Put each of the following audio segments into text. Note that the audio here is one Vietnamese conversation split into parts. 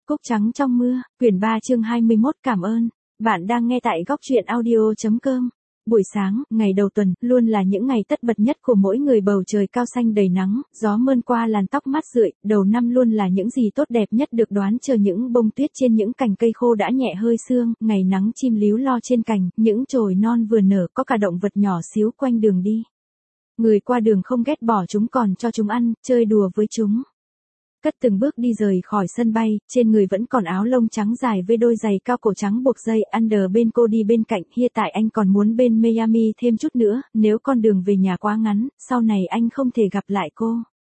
Cúc trắng trong mưa, quyển 3 chương 21 cảm ơn. Bạn đang nghe tại góc truyện audio.com. Buổi sáng, ngày đầu tuần, luôn là những ngày tất bật nhất của mỗi người, bầu trời cao xanh đầy nắng, gió mơn qua làn tóc mát rượi, đầu năm luôn là những gì tốt đẹp nhất được đoán chờ những bông tuyết trên những cành cây khô đã nhẹ hơi sương, ngày nắng chim líu lo trên cành, những chồi non vừa nở, có cả động vật nhỏ xíu quanh đường đi. Người qua đường không ghét bỏ chúng còn cho chúng ăn, chơi đùa với chúng. Cất từng bước đi rời khỏi sân bay, trên người vẫn còn áo lông trắng dài với đôi giày cao cổ trắng buộc dây under bên cô đi bên cạnh. Hiện tại anh còn muốn bên Miami thêm chút nữa, nếu con đường về nhà quá ngắn, sau này anh không thể gặp lại cô.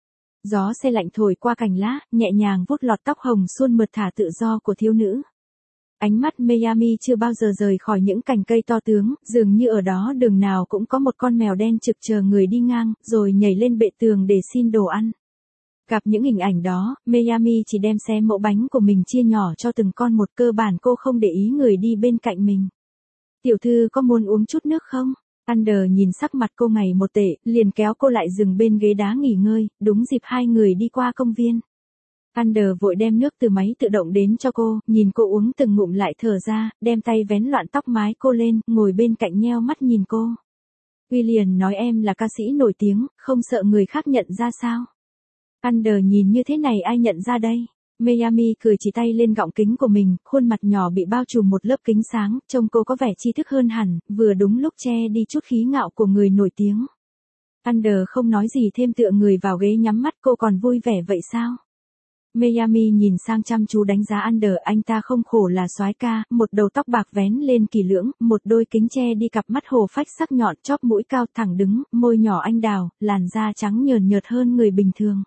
Gió se lạnh thổi qua cành lá, nhẹ nhàng vuốt lọt tóc hồng suôn mượt thả tự do của thiếu nữ. Ánh mắt Miami chưa bao giờ rời khỏi những cành cây to tướng, dường như ở đó đường nào cũng có một con mèo đen trực chờ người đi ngang, rồi nhảy lên bệ tường để xin đồ ăn. Gặp những hình ảnh đó, Miami chỉ đem xé mẫu bánh của mình chia nhỏ cho từng con một, cơ bản cô không để ý người đi bên cạnh mình. Tiểu thư có muốn uống chút nước không? Under nhìn sắc mặt cô ngày một tệ, liền kéo cô lại dừng bên ghế đá nghỉ ngơi, đúng dịp hai người đi qua công viên. Under vội đem nước từ máy tự động đến cho cô, nhìn cô uống từng ngụm lại thở ra, đem tay vén loạn tóc mái cô lên, ngồi bên cạnh nheo mắt nhìn cô. William nói em là ca sĩ nổi tiếng, không sợ người khác nhận ra sao? Under nhìn như thế này ai nhận ra đây? Miami cười chỉ tay lên gọng kính của mình, khuôn mặt nhỏ bị bao trùm một lớp kính sáng, trông cô có vẻ tri thức hơn hẳn, vừa đúng lúc che đi chút khí ngạo của người nổi tiếng. Under không nói gì thêm, tựa người vào ghế nhắm mắt. Cô còn vui vẻ vậy sao? Miami nhìn sang chăm chú đánh giá Under, anh ta không khổ là soái ca, một đầu tóc bạc vén lên kỳ lưỡng, một đôi kính che đi cặp mắt hồ phách sắc nhọn, chóp mũi cao thẳng đứng, môi nhỏ anh đào, làn da trắng nhờn nhợt hơn người bình thường.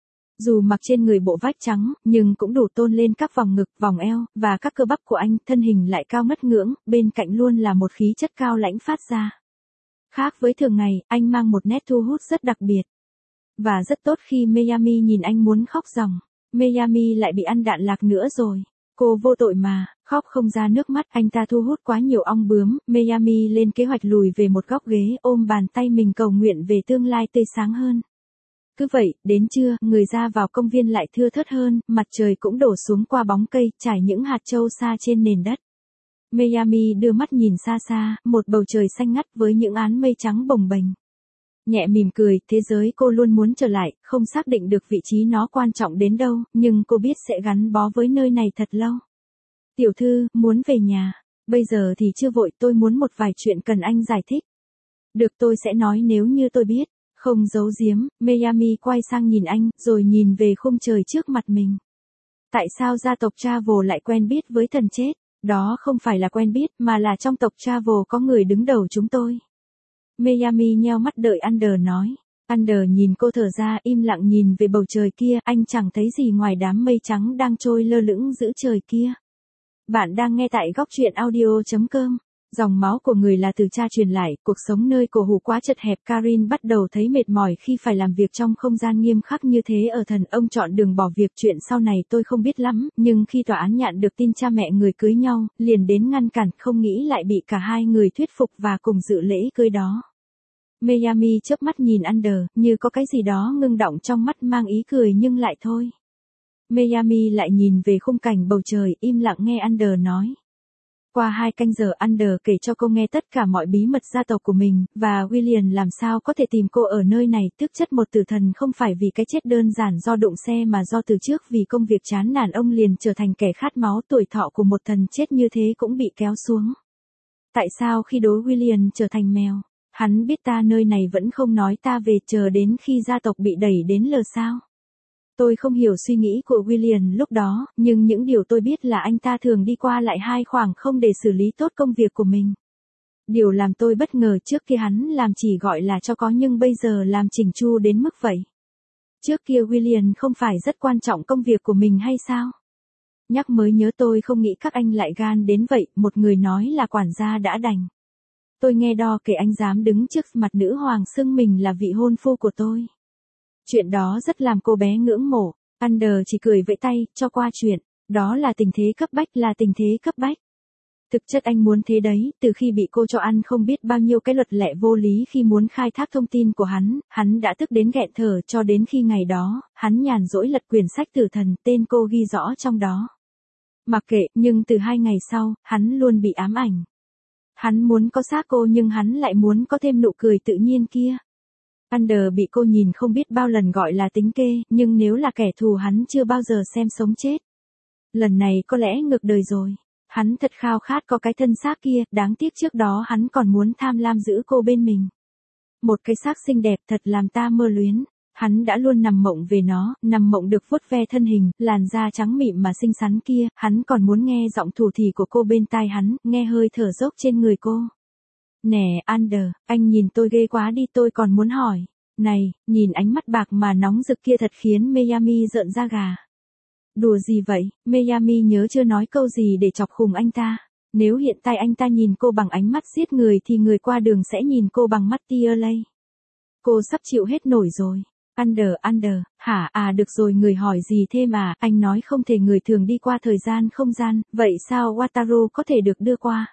Dù mặc trên người bộ vách trắng, nhưng cũng đủ tôn lên các vòng ngực, vòng eo, và các cơ bắp của anh, thân hình lại cao ngất ngưỡng, bên cạnh luôn là một khí chất cao lãnh phát ra. Khác với thường ngày, anh mang một nét thu hút rất đặc biệt. Và rất tốt khi Miami nhìn anh muốn khóc ròng. Miami lại bị ăn đạn lạc nữa rồi. Cô vô tội mà, khóc không ra nước mắt, anh ta thu hút quá nhiều ong bướm. Miami lên kế hoạch lùi về một góc ghế, ôm bàn tay mình cầu nguyện về tương lai tươi sáng hơn. Cứ vậy, đến trưa, người ra vào công viên lại thưa thớt hơn, mặt trời cũng đổ xuống qua bóng cây, trải những hạt châu xa trên nền đất. Miami đưa mắt nhìn xa xa, một bầu trời xanh ngắt với những áng mây trắng bồng bềnh. Nhẹ mỉm cười, thế giới cô luôn muốn trở lại, không xác định được vị trí nó quan trọng đến đâu, nhưng cô biết sẽ gắn bó với nơi này thật lâu. Tiểu thư, muốn về nhà. Bây giờ thì chưa vội, tôi muốn một vài chuyện cần anh giải thích. Được, tôi sẽ nói nếu như tôi biết. Không giấu giếm, Miami quay sang nhìn anh, rồi nhìn về khung trời trước mặt mình. Tại sao gia tộc Travel lại quen biết với thần chết? Đó không phải là quen biết, mà là trong tộc Travel có người đứng đầu chúng tôi. Miami nheo mắt đợi Under nói. Under nhìn cô thở ra, im lặng nhìn về bầu trời kia, anh chẳng thấy gì ngoài đám mây trắng đang trôi lơ lửng giữa trời kia. Bạn đang nghe tại góc truyện audio.com. Dòng máu của người là từ cha truyền lại, cuộc sống nơi cổ hủ quá chật hẹp. Karin bắt đầu thấy mệt mỏi khi phải làm việc trong không gian nghiêm khắc như thế. Ở thần, ông chọn đường bỏ việc. Chuyện sau này tôi không biết lắm, nhưng khi tòa án nhận được tin cha mẹ người cưới nhau, liền đến ngăn cản, không nghĩ lại bị cả hai người thuyết phục và cùng dự lễ cưới đó. Miami chớp mắt nhìn Under, như có cái gì đó ngưng đọng trong mắt, mang ý cười nhưng lại thôi. Miami lại nhìn về khung cảnh bầu trời, im lặng nghe Under nói. Qua 2 canh giờ, Under kể cho cô nghe tất cả mọi bí mật gia tộc của mình, và William làm sao có thể tìm cô ở nơi này. Thực chất một tử thần không phải vì cái chết đơn giản do đụng xe, mà do từ trước vì công việc chán nản ông liền trở thành kẻ khát máu. Tuổi thọ của một thần chết như thế cũng bị kéo xuống. Tại sao khi đối William trở thành mèo, hắn biết ta nơi này vẫn không nói ta về, chờ đến khi gia tộc bị đẩy đến lờ sao? Tôi không hiểu suy nghĩ của William lúc đó, nhưng những điều tôi biết là anh ta thường đi qua lại hai khoảng không để xử lý tốt công việc của mình. Điều làm tôi bất ngờ, trước kia hắn làm chỉ gọi là cho có, nhưng bây giờ làm chỉnh chu đến mức vậy. Trước kia William không phải rất quan trọng công việc của mình hay sao? Nhắc mới nhớ, tôi không nghĩ các anh lại gan đến vậy. Một người nói là quản gia đã đành. Tôi nghe đo kể anh dám đứng trước mặt nữ hoàng xưng mình là vị hôn phu của tôi. Chuyện đó rất làm cô bé ngưỡng mộ. Under chỉ cười vẫy tay, cho qua chuyện. Đó là tình thế cấp bách, là tình thế cấp bách. Thực chất anh muốn thế đấy, từ khi bị cô cho ăn không biết bao nhiêu cái luật lệ vô lý khi muốn khai thác thông tin của hắn đã tức đến nghẹn thở, cho đến khi ngày đó, hắn nhàn rỗi lật quyển sách tử thần, tên cô ghi rõ trong đó. Mặc kệ, nhưng từ 2 ngày sau, hắn luôn bị ám ảnh. Hắn muốn có xác cô nhưng hắn lại muốn có thêm nụ cười tự nhiên kia. Under bị cô nhìn không biết bao lần gọi là tính kê, nhưng nếu là kẻ thù hắn chưa bao giờ xem sống chết. Lần này có lẽ ngược đời rồi. Hắn thật khao khát có cái thân xác kia, đáng tiếc trước đó hắn còn muốn tham lam giữ cô bên mình. Một cái xác xinh đẹp thật làm ta mơ luyến. Hắn đã luôn nằm mộng về nó, nằm mộng được vuốt ve thân hình, làn da trắng mịn mà xinh xắn kia, hắn còn muốn nghe giọng thủ thỉ của cô bên tai hắn, nghe hơi thở dốc trên người cô. Nè, Under, anh nhìn tôi ghê quá đi, tôi còn muốn hỏi. Này, nhìn ánh mắt bạc mà nóng rực kia thật khiến Miami rợn da gà. Đùa gì vậy, Miami nhớ chưa nói câu gì để chọc khùng anh ta. Nếu hiện tại anh ta nhìn cô bằng ánh mắt giết người thì người qua đường sẽ nhìn cô bằng mắt tia lây. Cô sắp chịu hết nổi rồi. Under, hả được rồi, người hỏi gì thêm à, anh nói không thể người thường đi qua thời gian không gian, vậy sao Wataru có thể được đưa qua?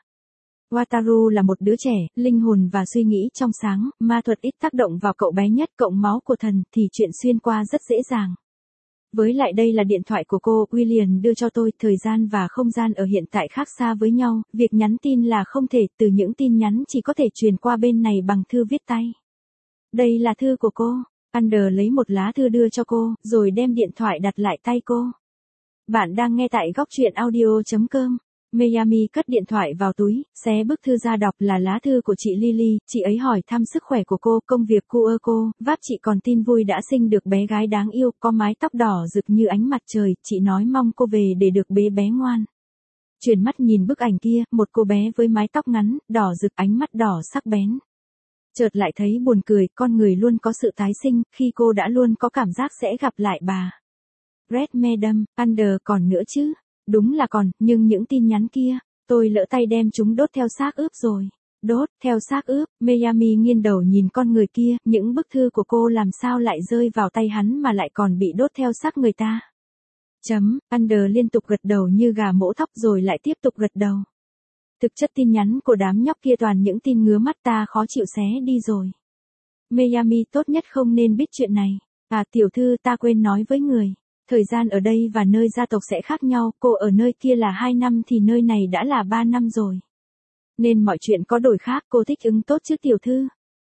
Wataru là một đứa trẻ, linh hồn và suy nghĩ trong sáng, ma thuật ít tác động vào cậu bé nhất, cộng máu của thần thì chuyện xuyên qua rất dễ dàng. Với lại đây là điện thoại của cô, William đưa cho tôi, thời gian và không gian ở hiện tại khác xa với nhau, việc nhắn tin là không thể, từ những tin nhắn chỉ có thể truyền qua bên này bằng thư viết tay. Đây là thư của cô. Under lấy một lá thư đưa cho cô, rồi đem điện thoại đặt lại tay cô. Bạn đang nghe tại góc truyện audio.com. Miami cất điện thoại vào túi, xé bức thư ra đọc là lá thư của chị Lily, chị ấy hỏi thăm sức khỏe của cô, công việc của cô, vác chị còn tin vui đã sinh được bé gái đáng yêu, có mái tóc đỏ rực như ánh mặt trời, chị nói mong cô về để được bế bé ngoan. Chuyển mắt nhìn bức ảnh kia, một cô bé với mái tóc ngắn, đỏ rực, ánh mắt đỏ sắc bén. Chợt lại thấy buồn cười, con người luôn có sự tái sinh, khi cô đã luôn có cảm giác sẽ gặp lại bà. Red Madam, Under còn nữa chứ. Đúng là còn, nhưng những tin nhắn kia, tôi lỡ tay đem chúng đốt theo xác ướp rồi. Đốt, theo xác ướp, Miami nghiêng đầu nhìn con người kia, những bức thư của cô làm sao lại rơi vào tay hắn mà lại còn bị đốt theo xác người ta. Under liên tục gật đầu như gà mổ thóc rồi lại tiếp tục gật đầu. Thực chất tin nhắn của đám nhóc kia toàn những tin ngứa mắt, ta khó chịu xé đi rồi. Miami tốt nhất không nên biết chuyện này. Tiểu thư, ta quên nói với người. Thời gian ở đây và nơi gia tộc sẽ khác nhau, cô ở nơi kia là 2 năm thì nơi này đã là 3 năm rồi. Nên mọi chuyện có đổi khác, cô thích ứng tốt chứ tiểu thư.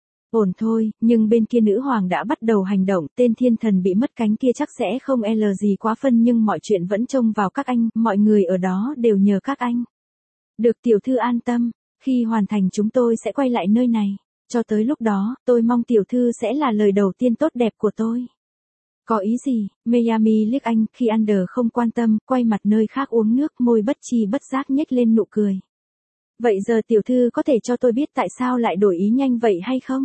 Ổn thôi, nhưng bên kia nữ hoàng đã bắt đầu hành động, tên thiên thần bị mất cánh kia chắc sẽ không gì quá phân, nhưng mọi chuyện vẫn trông vào các anh, mọi người ở đó đều nhờ các anh. Được tiểu thư an tâm, khi hoàn thành chúng tôi sẽ quay lại nơi này. Cho tới lúc đó, tôi mong tiểu thư sẽ là lời đầu tiên tốt đẹp của tôi. Có ý gì? Miami liếc anh, khi Under không quan tâm, quay mặt nơi khác uống nước, môi bất chi bất giác nhếch lên nụ cười. Vậy giờ tiểu thư có thể cho tôi biết tại sao lại đổi ý nhanh vậy hay không?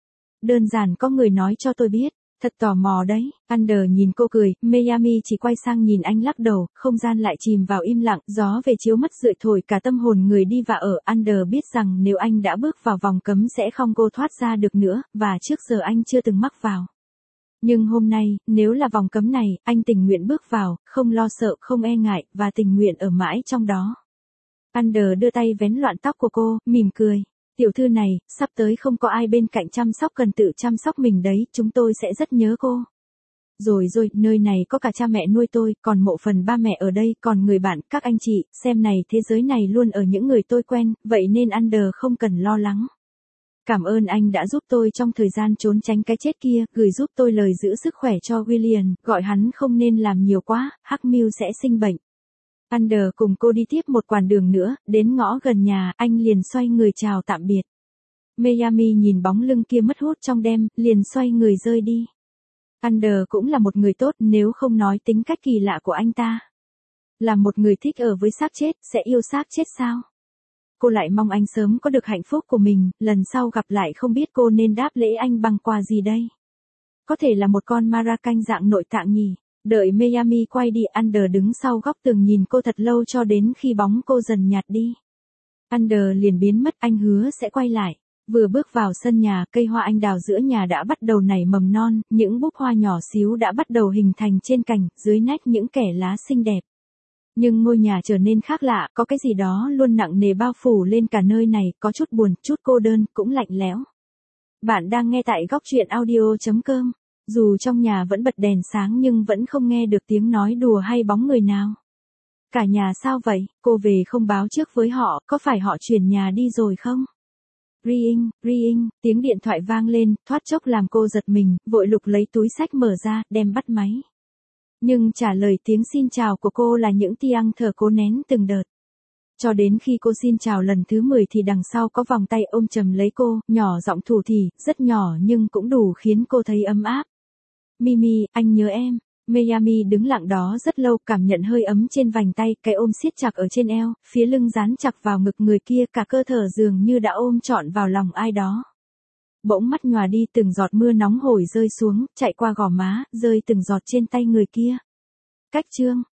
Đơn giản có người nói cho tôi biết. Thật tò mò đấy. Under nhìn cô cười, Miami chỉ quay sang nhìn anh lắc đầu, không gian lại chìm vào im lặng, gió về chiếu mắt rượi thổi cả tâm hồn người đi và ở. Under biết rằng nếu anh đã bước vào vòng cấm sẽ không cô thoát ra được nữa, và trước giờ anh chưa từng mắc vào. Nhưng hôm nay, nếu là vòng cấm này, anh tình nguyện bước vào, không lo sợ, không e ngại, và tình nguyện ở mãi trong đó. Under đưa tay vén loạn tóc của cô, mỉm cười. Tiểu thư này, sắp tới không có ai bên cạnh chăm sóc, cần tự chăm sóc mình đấy, chúng tôi sẽ rất nhớ cô. Rồi, nơi này có cả cha mẹ nuôi tôi, còn mộ phần ba mẹ ở đây, còn người bạn, các anh chị, xem này, thế giới này luôn ở những người tôi quen, vậy nên Under không cần lo lắng. Cảm ơn anh đã giúp tôi trong thời gian trốn tránh cái chết kia, gửi giúp tôi lời giữ sức khỏe cho William, gọi hắn không nên làm nhiều quá, Hắc Miu sẽ sinh bệnh. Under cùng cô đi tiếp một quãng đường nữa, đến ngõ gần nhà, anh liền xoay người chào tạm biệt. Miami nhìn bóng lưng kia mất hút trong đêm, liền xoay người rơi đi. Under cũng là một người tốt, nếu không nói tính cách kỳ lạ của anh ta. Là một người thích ở với xác chết, sẽ yêu xác chết sao? Cô lại mong anh sớm có được hạnh phúc của mình, lần sau gặp lại không biết cô nên đáp lễ anh bằng quà gì đây? Có thể là một con Maracanh dạng nội tạng nhỉ? Đợi Miami quay đi, Under đứng sau góc tường nhìn cô thật lâu cho đến khi bóng cô dần nhạt đi. Under liền biến mất, anh hứa sẽ quay lại. Vừa bước vào sân nhà, cây hoa anh đào giữa nhà đã bắt đầu nảy mầm non, những búp hoa nhỏ xíu đã bắt đầu hình thành trên cành, dưới nách những kẻ lá xinh đẹp. Nhưng ngôi nhà trở nên khác lạ, có cái gì đó luôn nặng nề bao phủ lên cả nơi này, có chút buồn, chút cô đơn, cũng lạnh lẽo. Bạn đang nghe tại góc truyện audio.com. Dù trong nhà vẫn bật đèn sáng nhưng vẫn không nghe được tiếng nói đùa hay bóng người nào. Cả nhà sao vậy, cô về không báo trước với họ, có phải họ chuyển nhà đi rồi không? Ring, tiếng điện thoại vang lên, thoát chốc làm cô giật mình, vội lục lấy túi xách mở ra, đem bắt máy. Nhưng trả lời tiếng xin chào của cô là những tiang thở cố nén từng đợt. Cho đến khi cô xin chào lần thứ 10 thì đằng sau có vòng tay ôm chầm lấy cô, nhỏ giọng thủ thỉ, rất nhỏ nhưng cũng đủ khiến cô thấy ấm áp. Mimi, anh nhớ em. Miami đứng lặng đó rất lâu, cảm nhận hơi ấm trên vành tay, cái ôm siết chặt ở trên eo, phía lưng dán chặt vào ngực người kia, cả cơ thể dường như đã ôm trọn vào lòng ai đó. Bỗng mắt nhòa đi, từng giọt mưa nóng hổi rơi xuống, chạy qua gò má, rơi từng giọt trên tay người kia. Cách chương